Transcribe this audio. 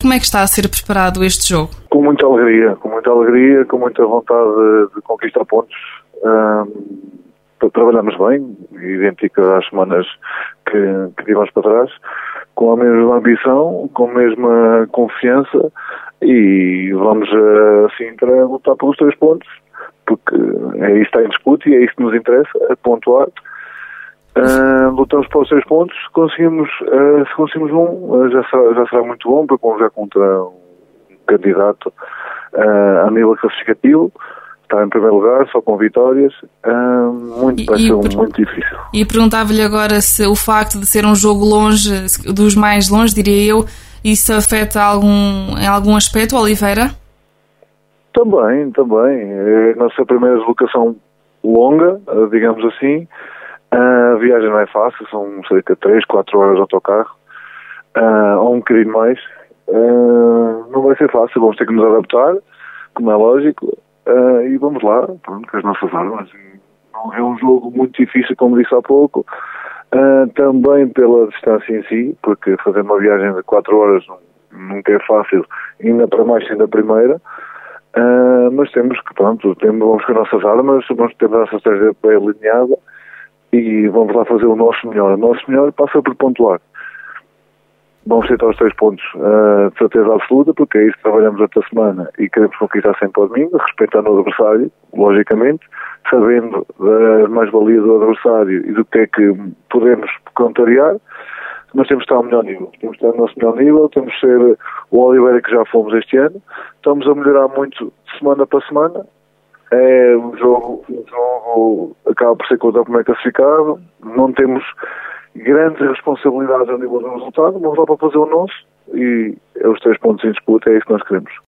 como é que está a ser preparado este jogo? Com muita alegria, com muita vontade de conquistar pontos. Trabalhamos bem, idêntico às semanas que tivemos para trás, com a mesma ambição, com a mesma confiança, e vamos a Sintra lutar pelos 3 pontos, porque é isso que está em disputa e é isso que nos interessa, a pontuar. Lutamos pelos 3 pontos, se conseguimos já será muito bom, porque vamos já contra um candidato a nível classificativo. Está em primeiro lugar, só com vitórias. Vai ser muito difícil. E perguntava-lhe agora se o facto de ser um jogo longe, dos mais longe, diria eu, isso afeta em algum aspecto, Oliveira? Também. É a nossa primeira deslocação longa, digamos assim. A viagem não é fácil, são cerca de 3-4 horas de autocarro, ou um bocadinho mais. Não vai ser fácil, vamos ter que nos adaptar, como é lógico. E vamos lá, pronto, com as nossas armas. É um jogo muito difícil, como disse há pouco, também pela distância em si, porque fazer uma viagem de 4 horas nunca é fácil, ainda para mais sendo a primeira, mas temos que, vamos com as nossas armas, vamos ter a nossa estratégia bem alinhada e vamos lá fazer o nosso melhor. O nosso melhor passa por pontuar. Vamos tentar os 3 pontos de certeza absoluta, porque é isso que trabalhamos esta semana e queremos conquistar sempre ao domingo, respeitando o adversário, logicamente, sabendo das mais-valias do adversário e do que é que podemos contrariar, mas temos que estar ao melhor nível. Temos que estar no nosso melhor nível, temos que ser o Oliveira que já fomos este ano, estamos a melhorar muito de semana para semana. O jogo acaba por ser contra como é classificado, não temos grandes responsabilidades a nível do resultado, vamos lá para fazer o nosso e é os 3 pontos em disputa, é isso que nós queremos.